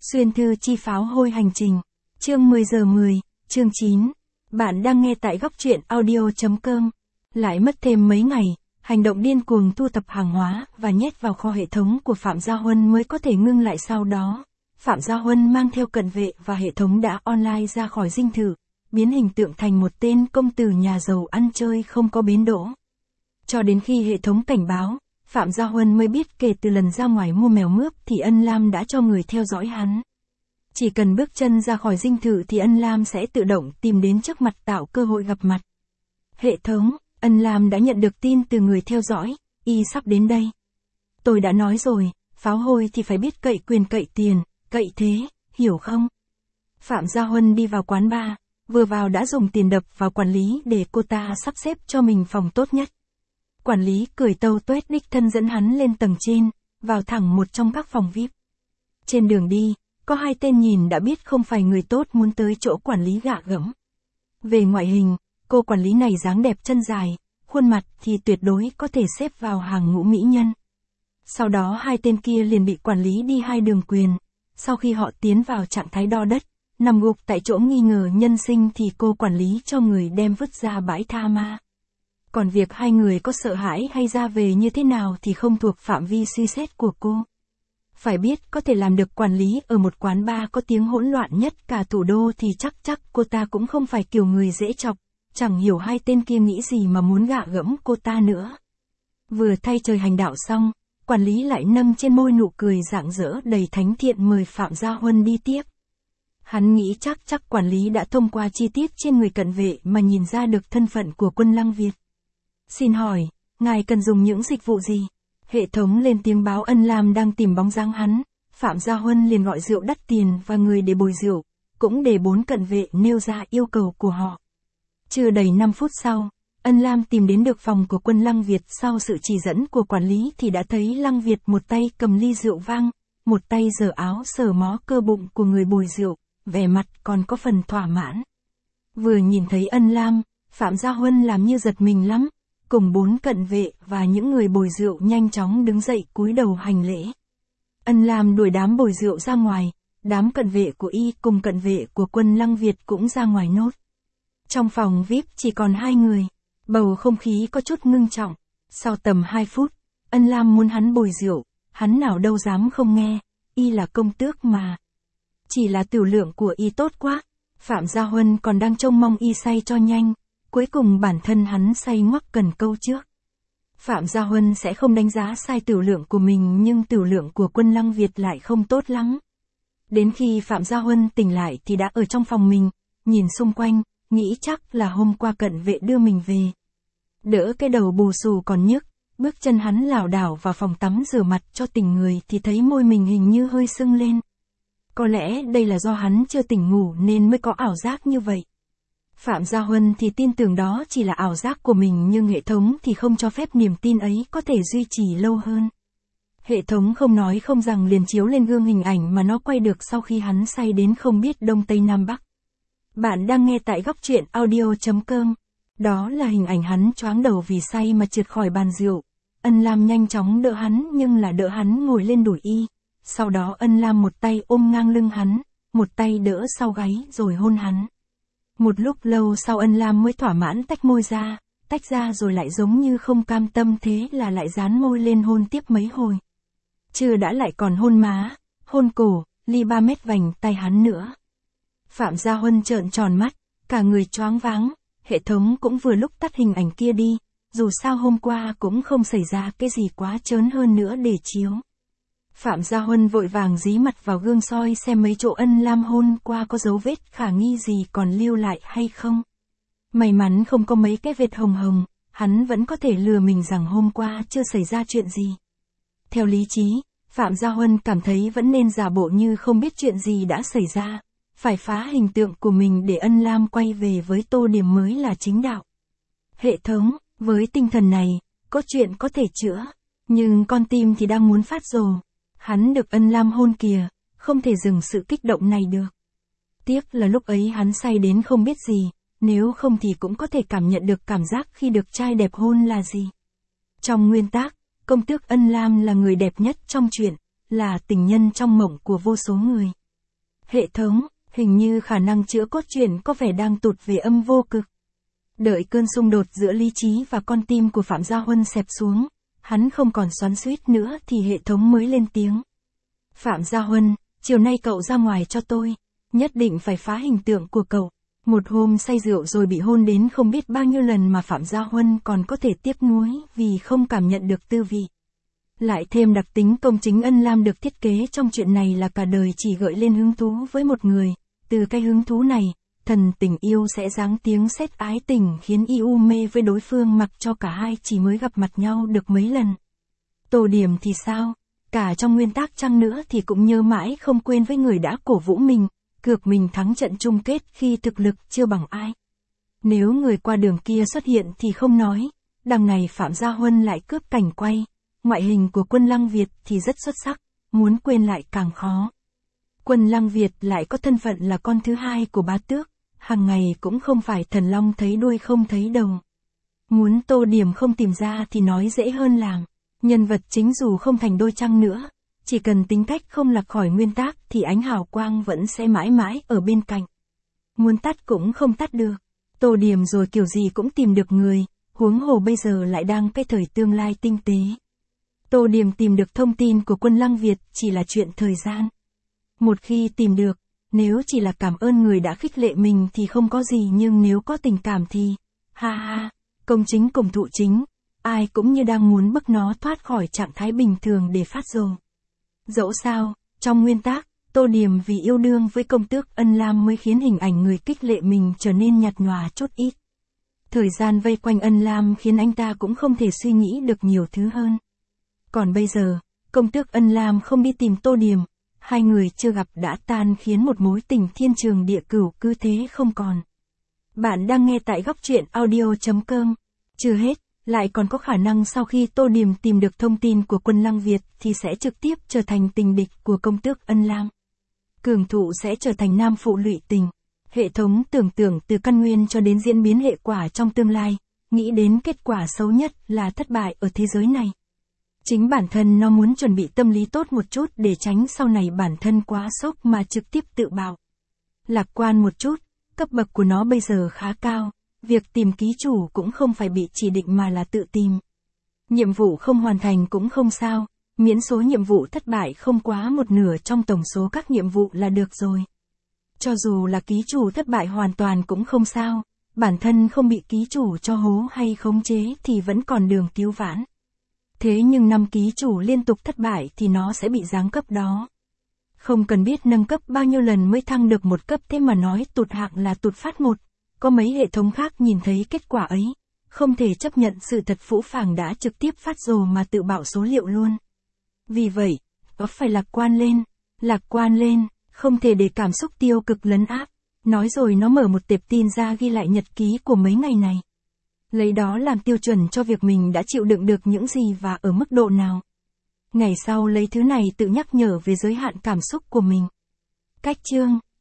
Xuyên thư chi pháo hôi hành trình. Chương 10 giờ 10, chương 9. Bạn đang nghe tại góc truyện audio.com. Lại mất thêm mấy ngày, hành động điên cuồng thu thập hàng hóa và nhét vào kho hệ thống của Phạm Gia Huân mới có thể ngưng lại sau đó. Phạm Gia Huân mang theo cận vệ và hệ thống đã online ra khỏi dinh thự, biến hình tượng thành một tên công tử nhà giàu ăn chơi không có bến đỗ. Cho đến khi hệ thống cảnh báo, Phạm Gia Huân mới biết kể từ lần ra ngoài mua mèo mướp thì Ân Lam đã cho người theo dõi hắn. Chỉ cần bước chân ra khỏi dinh thự thì Ân Lam sẽ tự động tìm đến trước mặt tạo cơ hội gặp mặt. Hệ thống, Ân Lam đã nhận được tin từ người theo dõi, y sắp đến đây. Tôi đã nói rồi, pháo hôi thì phải biết cậy quyền cậy tiền, cậy thế, hiểu không? Phạm Gia Huân đi vào quán bar, vừa vào đã dùng tiền đập vào quản lý để cô ta sắp xếp cho mình phòng tốt nhất. Quản lý cười tâu tuét đích thân dẫn hắn lên tầng trên, vào thẳng một trong các phòng VIP. Trên đường đi, có hai tên nhìn đã biết không phải người tốt muốn tới chỗ quản lý gạ gẫm. Về ngoại hình, cô quản lý này dáng đẹp chân dài, khuôn mặt thì tuyệt đối có thể xếp vào hàng ngũ mỹ nhân. Sau đó hai tên kia liền bị quản lý đi hai đường quyền. Sau khi họ tiến vào trạng thái đo đất, nằm gục tại chỗ nghi ngờ nhân sinh thì cô quản lý cho người đem vứt ra bãi tha ma. Còn việc hai người có sợ hãi hay ra về như thế nào thì không thuộc phạm vi suy xét của cô. Phải biết có thể làm được quản lý ở một quán bar có tiếng hỗn loạn nhất cả thủ đô thì chắc cô ta cũng không phải kiểu người dễ chọc, chẳng hiểu hai tên kia nghĩ gì mà muốn gạ gẫm cô ta nữa. Vừa thay trời hành đạo xong, quản lý lại nâng trên môi nụ cười rạng rỡ đầy thánh thiện mời Phạm Gia Huân đi tiếp. Hắn nghĩ chắc quản lý đã thông qua chi tiết trên người cận vệ mà nhìn ra được thân phận của Quân Lăng Việt. Xin hỏi, ngài cần dùng những dịch vụ gì? Hệ thống lên tiếng báo Ân Lam đang tìm bóng dáng hắn. Phạm Gia Huân liền gọi rượu đắt tiền và người để bồi rượu, cũng để 4 cận vệ nêu ra yêu cầu của họ. Chưa đầy 5 phút sau, Ân Lam tìm đến được phòng của Quân Lăng Việt. Sau sự chỉ dẫn của quản lý thì đã thấy Lăng Việt một tay cầm ly rượu vang, một tay giở áo sờ mó cơ bụng của người bồi rượu, vẻ mặt còn có phần thỏa mãn. Vừa nhìn thấy Ân Lam, Phạm Gia Huân làm như giật mình lắm. Cùng 4 cận vệ và những người bồi rượu nhanh chóng đứng dậy cúi đầu hành lễ. Ân Lam đuổi đám bồi rượu ra ngoài, đám cận vệ của y cùng cận vệ của Quân Lăng Việt cũng ra ngoài nốt. Trong phòng VIP chỉ còn 2 người, bầu không khí có chút ngưng trọng. Sau tầm 2 phút, Ân Lam muốn hắn bồi rượu, hắn nào đâu dám không nghe, y là công tước mà. Chỉ là tiểu lượng của y tốt quá, Phạm Gia Huân còn đang trông mong y say cho nhanh. Cuối cùng bản thân hắn say ngoắc cần câu trước. Phạm Gia Huân sẽ không đánh giá sai tiểu lượng của mình nhưng tiểu lượng của Quân Lăng Việt lại không tốt lắm. Đến khi Phạm Gia Huân tỉnh lại thì đã ở trong phòng mình, nhìn xung quanh, nghĩ chắc là hôm qua cận vệ đưa mình về. Đỡ cái đầu bù xù còn nhức, bước chân hắn lảo đảo vào phòng tắm rửa mặt cho tỉnh người thì thấy môi mình hình như hơi sưng lên. Có lẽ đây là do hắn chưa tỉnh ngủ nên mới có ảo giác như vậy. Phạm Gia Huân thì tin tưởng đó chỉ là ảo giác của mình nhưng hệ thống thì không cho phép niềm tin ấy có thể duy trì lâu hơn. Hệ thống không nói không rằng liền chiếu lên gương hình ảnh mà nó quay được sau khi hắn say đến không biết Đông Tây Nam Bắc. Bạn đang nghe tại góc truyện audio.com. Đó là hình ảnh hắn choáng đầu vì say mà trượt khỏi bàn rượu. Ân Lam nhanh chóng đỡ hắn nhưng là đỡ hắn ngồi lên đùi y. Sau đó Ân Lam một tay ôm ngang lưng hắn, một tay đỡ sau gáy rồi hôn hắn. Một lúc lâu sau Ân Lam mới thỏa mãn tách ra rồi lại giống như không cam tâm thế là lại dán môi lên hôn tiếp mấy hồi. Chưa đã lại còn hôn má, hôn cổ, ly 3 mét vành tay hắn nữa. Phạm Gia Huân trợn tròn mắt, cả người choáng váng, hệ thống cũng vừa lúc tắt hình ảnh kia đi, dù sao hôm qua cũng không xảy ra cái gì quá trớn hơn nữa để chiếu. Phạm Gia Huân vội vàng dí mặt vào gương soi xem mấy chỗ Ân Lam hôn qua có dấu vết khả nghi gì còn lưu lại hay không. May mắn không có mấy cái vệt hồng hồng, hắn vẫn có thể lừa mình rằng hôm qua chưa xảy ra chuyện gì. Theo lý trí, Phạm Gia Huân cảm thấy vẫn nên giả bộ như không biết chuyện gì đã xảy ra, phải phá hình tượng của mình để Ân Lam quay về với tô điểm mới là chính đạo. Hệ thống, với tinh thần này, có chuyện có thể chữa, nhưng con tim thì đang muốn phát rồ. Hắn được Ân Lam hôn kìa, không thể dừng sự kích động này được. Tiếc là lúc ấy hắn say đến không biết gì, nếu không thì cũng có thể cảm nhận được cảm giác khi được trai đẹp hôn là gì. Trong nguyên tắc, công tước Ân Lam là người đẹp nhất trong truyện, là tình nhân trong mộng của vô số người. Hệ thống, hình như khả năng chữa cốt truyện có vẻ đang tụt về âm vô cực. Đợi cơn xung đột giữa lý trí và con tim của Phạm Gia Huân xẹp xuống, hắn không còn xoắn xuýt nữa thì hệ thống mới lên tiếng. Phạm Gia Huân, chiều nay cậu ra ngoài cho tôi, nhất định phải phá hình tượng của cậu. Một hôm say rượu rồi bị hôn đến không biết bao nhiêu lần mà Phạm Gia Huân còn có thể tiếc nuối vì không cảm nhận được tư vị. Lại thêm đặc tính công chính Ân Lam được thiết kế trong chuyện này là cả đời chỉ gợi lên hứng thú với một người, từ cái hứng thú này, thần tình yêu sẽ giáng tiếng sét ái tình khiến yêu mê với đối phương mặc cho cả hai chỉ mới gặp mặt nhau được mấy lần. Tô Điểm thì sao? Cả trong nguyên tắc chăng nữa thì cũng nhớ mãi không quên với người đã cổ vũ mình, cược mình thắng trận chung kết khi thực lực chưa bằng ai. Nếu người qua đường kia xuất hiện thì không nói, đằng này Phạm Gia Huân lại cướp cảnh quay, ngoại hình của Quân Lăng Việt thì rất xuất sắc, muốn quên lại càng khó. Quân Lăng Việt lại có thân phận là con thứ hai của bá tước, hàng ngày cũng không phải thần long thấy đuôi không thấy đầu. Muốn Tô Điểm không tìm ra thì nói dễ hơn làm, nhân vật chính dù không thành đôi chăng nữa, chỉ cần tính cách không lạc khỏi nguyên tắc thì ánh hào quang vẫn sẽ mãi mãi ở bên cạnh. Muốn tắt cũng không tắt được, Tô Điểm rồi kiểu gì cũng tìm được người, huống hồ bây giờ lại đang cái thời tương lai tinh tế. Tô Điểm tìm được thông tin của Quân Lăng Việt chỉ là chuyện thời gian. Một khi tìm được, nếu chỉ là cảm ơn người đã khích lệ mình thì không có gì, nhưng nếu có tình cảm thì, ha ha, công chính cùng thụ chính, ai cũng như đang muốn bức nó thoát khỏi trạng thái bình thường để phát rồ. Dẫu sao, trong nguyên tắc, Tô Điểm vì yêu đương với công tước Ân Lam mới khiến hình ảnh người khích lệ mình trở nên nhạt nhòa chút ít. Thời gian vây quanh Ân Lam khiến anh ta cũng không thể suy nghĩ được nhiều thứ hơn. Còn bây giờ, công tước Ân Lam không đi tìm Tô Điểm, hai người chưa gặp đã tan khiến một mối tình thiên trường địa cửu cứ thế không còn. Bạn đang nghe tại góc truyện audio.com. Chưa hết, lại còn có khả năng sau khi Tô Điểm tìm được thông tin của Quân Lăng Việt thì sẽ trực tiếp trở thành tình địch của công tước Ân Lam. Cường thụ sẽ trở thành nam phụ lụy tình. Hệ thống tưởng tượng từ căn nguyên cho đến diễn biến hệ quả trong tương lai, nghĩ đến kết quả xấu nhất là thất bại ở thế giới này. Chính bản thân nó muốn chuẩn bị tâm lý tốt một chút để tránh sau này bản thân quá sốc mà trực tiếp tự bạo. Lạc quan một chút, cấp bậc của nó bây giờ khá cao, việc tìm ký chủ cũng không phải bị chỉ định mà là tự tìm. Nhiệm vụ không hoàn thành cũng không sao, miễn số nhiệm vụ thất bại không quá một nửa trong tổng số các nhiệm vụ là được rồi. Cho dù là ký chủ thất bại hoàn toàn cũng không sao, bản thân không bị ký chủ cho hố hay khống chế thì vẫn còn đường cứu vãn. Thế nhưng 5 ký chủ liên tục thất bại thì nó sẽ bị giáng cấp đó. Không cần biết nâng cấp bao nhiêu lần mới thăng được một cấp, thế mà nói tụt hạng là tụt phát một. Có mấy hệ thống khác nhìn thấy kết quả ấy, không thể chấp nhận sự thật phũ phàng đã trực tiếp phát rồ mà tự bạo số liệu luôn. Vì vậy, có phải lạc quan lên, không thể để cảm xúc tiêu cực lấn áp. Nói rồi nó mở một tệp tin ra ghi lại nhật ký của mấy ngày này. Lấy đó làm tiêu chuẩn cho việc mình đã chịu đựng được những gì và ở mức độ nào. Ngày sau lấy thứ này tự nhắc nhở về giới hạn cảm xúc của mình. Cách chương